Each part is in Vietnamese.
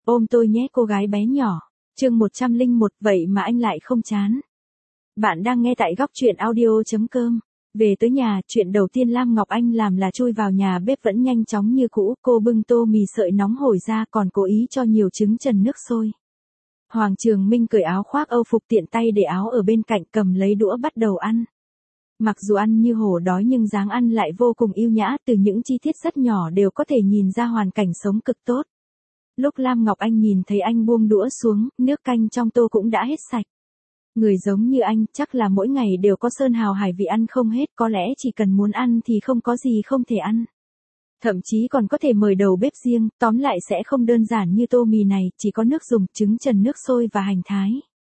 Ôm tôi nhé cô gái bé nhỏ. Chương 101, vậy mà anh lại không chán. Bạn đang nghe tại góc truyện audio.com. Về tới nhà, chuyện đầu tiên Lam Ngọc Anh làm là chui vào nhà bếp vẫn nhanh chóng như cũ, cô bưng tô mì sợi nóng hổi ra còn cố ý cho nhiều trứng trần nước sôi. Hoàng Trường Minh cởi áo khoác Âu phục tiện tay để áo ở bên cạnh cầm lấy đũa bắt đầu ăn. Mặc dù ăn như hổ đói nhưng dáng ăn lại vô cùng yêu nhã, từ những chi tiết rất nhỏ đều có thể nhìn ra hoàn cảnh sống cực tốt. Lúc Lam Ngọc Anh nhìn thấy anh buông đũa xuống, nước canh trong tô cũng đã hết sạch. Người giống như anh chắc là mỗi ngày đều có sơn hào hải vị ăn không hết, có lẽ chỉ cần muốn ăn thì không có gì không thể ăn. Thậm chí còn có thể mời đầu bếp riêng, tóm lại sẽ không đơn giản như tô mì này, chỉ có nước dùng, trứng trần nước sôi và hành thái.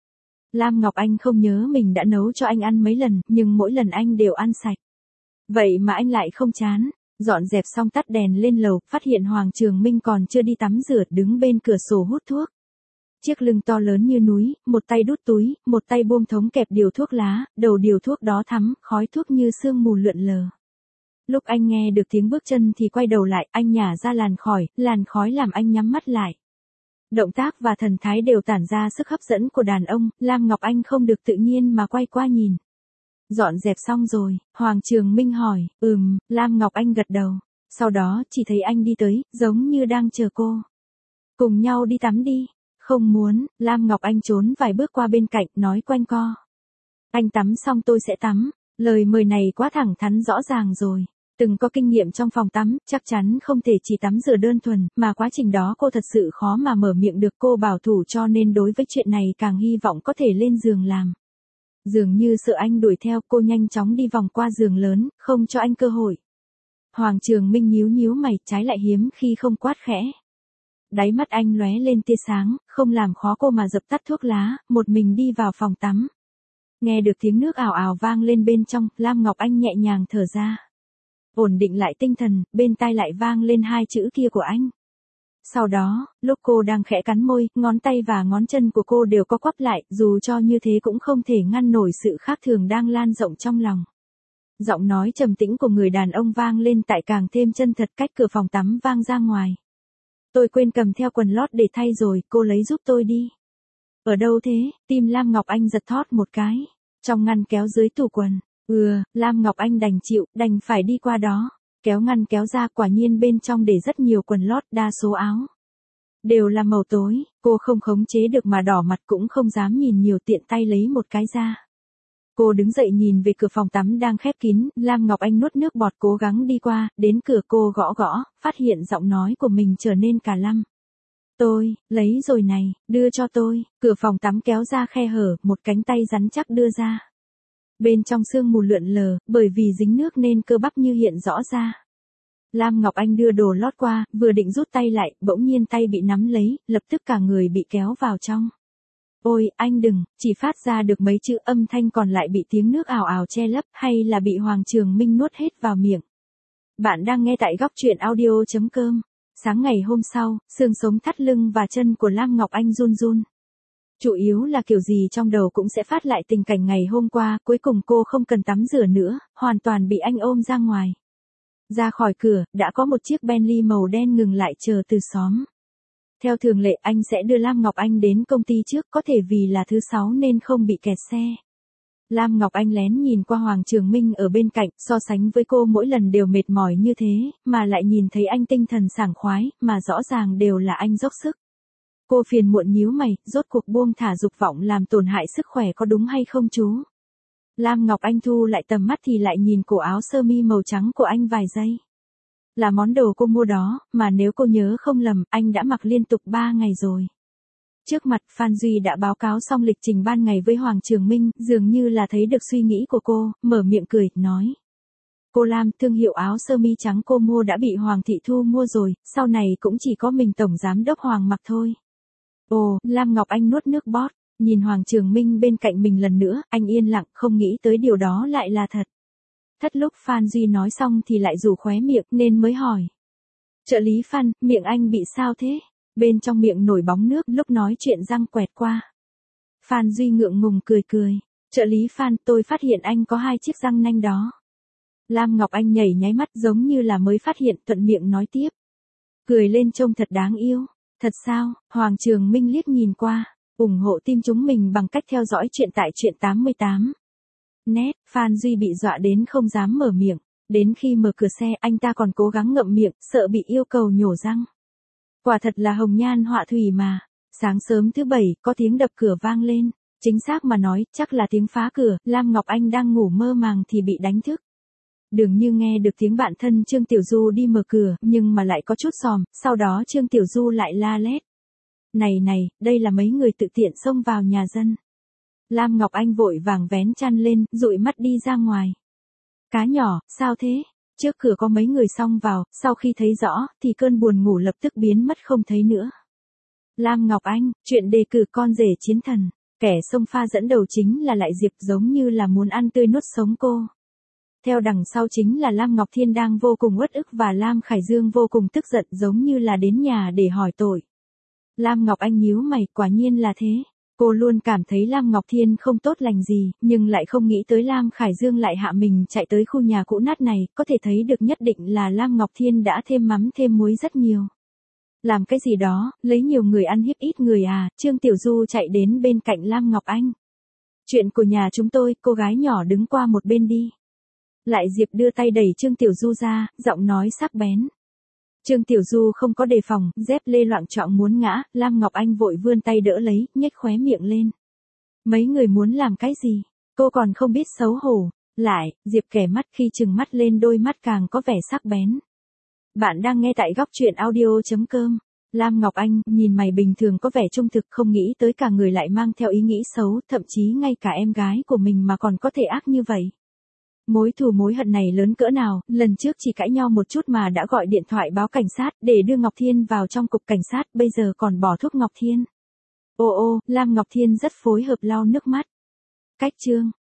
Lam Ngọc Anh không nhớ mình đã nấu cho anh ăn mấy lần, nhưng mỗi lần anh đều ăn sạch. Vậy mà anh lại không chán. Dọn dẹp xong tắt đèn lên lầu, phát hiện Hoàng Trường Minh còn chưa đi tắm rửa, đứng bên cửa sổ hút thuốc. Chiếc lưng to lớn như núi, một tay đút túi, một tay buông thống kẹp điều thuốc lá, đầu điều thuốc đó thắm, khói thuốc như sương mù lượn lờ. Lúc anh nghe được tiếng bước chân thì quay đầu lại, anh nhả ra làn khói làm anh nhắm mắt lại. Động tác và thần thái đều tản ra sức hấp dẫn của đàn ông, Lam Ngọc Anh không được tự nhiên mà quay qua nhìn. Dọn dẹp xong rồi, Hoàng Trường Minh hỏi, Lam Ngọc Anh gật đầu. Sau đó chỉ thấy anh đi tới, giống như đang chờ cô. Cùng nhau đi tắm đi. Không muốn, Lam Ngọc Anh trốn vài bước qua bên cạnh, nói quanh co. Anh tắm xong tôi sẽ tắm. Lời mời này quá thẳng thắn rõ ràng rồi. Từng có kinh nghiệm trong phòng tắm, chắc chắn không thể chỉ tắm rửa đơn thuần, mà quá trình đó cô thật sự khó mà mở miệng được, cô bảo thủ cho nên đối với chuyện này càng hy vọng có thể lên giường làm. Dường như sợ anh đuổi theo, cô nhanh chóng đi vòng qua giường lớn, không cho anh cơ hội. Hoàng Trường Minh nhíu mày, trái lại hiếm khi không quát khẽ. Đáy mắt anh lóe lên tia sáng, không làm khó cô mà dập tắt thuốc lá, một mình đi vào phòng tắm. Nghe được tiếng nước ào ào vang lên bên trong, Lam Ngọc Anh nhẹ nhàng thở ra. Ổn định lại tinh thần, bên tai lại vang lên hai chữ kia của anh. Sau đó, lúc cô đang khẽ cắn môi, ngón tay và ngón chân của cô đều co quắp lại, dù cho như thế cũng không thể ngăn nổi sự khác thường đang lan rộng trong lòng. Giọng nói trầm tĩnh của người đàn ông vang lên tại càng thêm chân thật, cách cửa phòng tắm vang ra ngoài. Tôi quên cầm theo quần lót để thay rồi, cô lấy giúp tôi đi. Ở đâu thế? Tim Lam Ngọc Anh giật thót một cái. Trong ngăn kéo dưới tủ quần. Lam Ngọc Anh đành chịu, đành phải đi qua đó. Kéo ngăn kéo ra, quả nhiên bên trong để rất nhiều quần lót, đa số áo đều là màu tối, cô không khống chế được mà đỏ mặt, cũng không dám nhìn nhiều, tiện tay lấy một cái ra. Cô đứng dậy nhìn về cửa phòng tắm đang khép kín, Lam Ngọc Anh nuốt nước bọt cố gắng đi qua, đến cửa cô gõ, phát hiện giọng nói của mình trở nên cả lăm. Tôi, lấy rồi này, đưa cho tôi, cửa phòng tắm kéo ra khe hở, một cánh tay rắn chắc đưa ra. Bên trong sương mù lượn lờ, bởi vì dính nước nên cơ bắp như hiện rõ ra. Lam Ngọc Anh đưa đồ lót qua, vừa định rút tay lại, bỗng nhiên tay bị nắm lấy, lập tức cả người bị kéo vào trong. Ôi, anh đừng, chỉ phát ra được mấy chữ, âm thanh còn lại bị tiếng nước ào ào che lấp, hay là bị Hoàng Trường Minh nuốt hết vào miệng. Bạn đang nghe tại góc truyện audio.com. Sáng ngày hôm sau, xương sống thắt lưng và chân của Lam Ngọc Anh run run. Chủ yếu là kiểu gì trong đầu cũng sẽ phát lại tình cảnh ngày hôm qua, cuối cùng cô không cần tắm rửa nữa, hoàn toàn bị anh ôm ra ngoài. Ra khỏi cửa, đã có một chiếc Bentley màu đen ngừng lại chờ từ xóm. Theo thường lệ anh sẽ đưa Lam Ngọc Anh đến công ty trước, có thể vì là thứ 6 nên không bị kẹt xe. Lam Ngọc Anh lén nhìn qua Hoàng Trường Minh ở bên cạnh, so sánh với cô mỗi lần đều mệt mỏi như thế, mà lại nhìn thấy anh tinh thần sảng khoái, mà rõ ràng đều là anh dốc sức. Cô phiền muộn nhíu mày, rốt cuộc buông thả dục vọng làm tổn hại sức khỏe có đúng hay không chú? Lam Ngọc Anh thu lại tầm mắt thì lại nhìn cổ áo sơ mi màu trắng của anh vài giây. Là món đồ cô mua đó, mà nếu cô nhớ không lầm, anh đã mặc liên tục 3 ngày rồi. Trước mặt, Phan Duy đã báo cáo xong lịch trình ban ngày với Hoàng Trường Minh, dường như là thấy được suy nghĩ của cô, mở miệng cười, nói. Cô Lam, thương hiệu áo sơ mi trắng cô mua đã bị Hoàng Thị Thu mua rồi, sau này cũng chỉ có mình Tổng Giám đốc Hoàng mặc thôi. Ồ, Lam Ngọc Anh nuốt nước bọt, nhìn Hoàng Trường Minh bên cạnh mình lần nữa, anh yên lặng, không nghĩ tới điều đó lại là thật. Thất lúc Phan Duy nói xong thì lại rủ khóe miệng nên mới hỏi. Trợ lý Phan, miệng anh bị sao thế? Bên trong miệng nổi bóng nước, lúc nói chuyện răng quẹt qua. Phan Duy ngượng ngùng cười. Trợ lý Phan, tôi phát hiện anh có 2 chiếc răng nanh đó. Lam Ngọc Anh nhảy nháy mắt giống như là mới phát hiện, thuận miệng nói tiếp. Cười lên trông thật đáng yêu. Thật sao? Hoàng Trường Minh liếc nhìn qua, ủng hộ team chúng mình bằng cách theo dõi chuyện tại truyện 88. Net, Phan Duy bị dọa đến không dám mở miệng, đến khi mở cửa xe anh ta còn cố gắng ngậm miệng, sợ bị yêu cầu nhổ răng. Quả thật là hồng nhan họa thủy mà. Sáng sớm thứ bảy, có tiếng đập cửa vang lên, chính xác mà nói, chắc là tiếng phá cửa, Lam Ngọc Anh đang ngủ mơ màng thì bị đánh thức. Dường như nghe được tiếng bạn thân Trương Tiểu Du đi mở cửa, nhưng mà lại có chút xòm, sau đó Trương Tiểu Du lại la lét. Này, đây là mấy người tự tiện xông vào nhà dân. Lam Ngọc Anh vội vàng vén chăn lên, dụi mắt đi ra ngoài. Cá nhỏ, sao thế? Trước cửa có mấy người xông vào, sau khi thấy rõ, thì cơn buồn ngủ lập tức biến mất không thấy nữa. Lam Ngọc Anh, chuyện đề cử con rể chiến thần, kẻ xông pha dẫn đầu chính là Lại Diệp, giống như là muốn ăn tươi nuốt sống cô. Theo đằng sau chính là Lam Ngọc Thiên đang vô cùng uất ức và Lam Khải Dương vô cùng tức giận, giống như là đến nhà để hỏi tội. Lam Ngọc Anh nhíu mày, quả nhiên là thế. Cô luôn cảm thấy Lam Ngọc Thiên không tốt lành gì, nhưng lại không nghĩ tới Lam Khải Dương lại hạ mình chạy tới khu nhà cũ nát này, có thể thấy được nhất định là Lam Ngọc Thiên đã thêm mắm thêm muối rất nhiều. Làm cái gì đó, lấy nhiều người ăn hiếp ít người à? Trương Tiểu Du chạy đến bên cạnh Lam Ngọc Anh. Chuyện của nhà chúng tôi, cô gái nhỏ đứng qua một bên đi. Lại Diệp đưa tay đẩy Trương Tiểu Du ra, giọng nói sắc bén. Trương Tiểu Du không có đề phòng, dép lê loạng choạng muốn ngã, Lam Ngọc Anh vội vươn tay đỡ lấy, nhếch khóe miệng lên. Mấy người muốn làm cái gì? Cô còn không biết xấu hổ. Lại, Diệp kẻ mắt, khi trừng mắt lên đôi mắt càng có vẻ sắc bén. Bạn đang nghe tại góc truyện audio.com. Lam Ngọc Anh, nhìn mày bình thường có vẻ trung thực, không nghĩ tới cả người lại mang theo ý nghĩ xấu, thậm chí ngay cả em gái của mình mà còn có thể ác như vậy. Mối thù mối hận này lớn cỡ nào, lần trước chỉ cãi nhau một chút mà đã gọi điện thoại báo cảnh sát để đưa Ngọc Thiên vào trong cục cảnh sát, bây giờ còn bỏ thuốc Ngọc Thiên. Ồ, Lam Ngọc Thiên rất phối hợp lau nước mắt. Cách chương.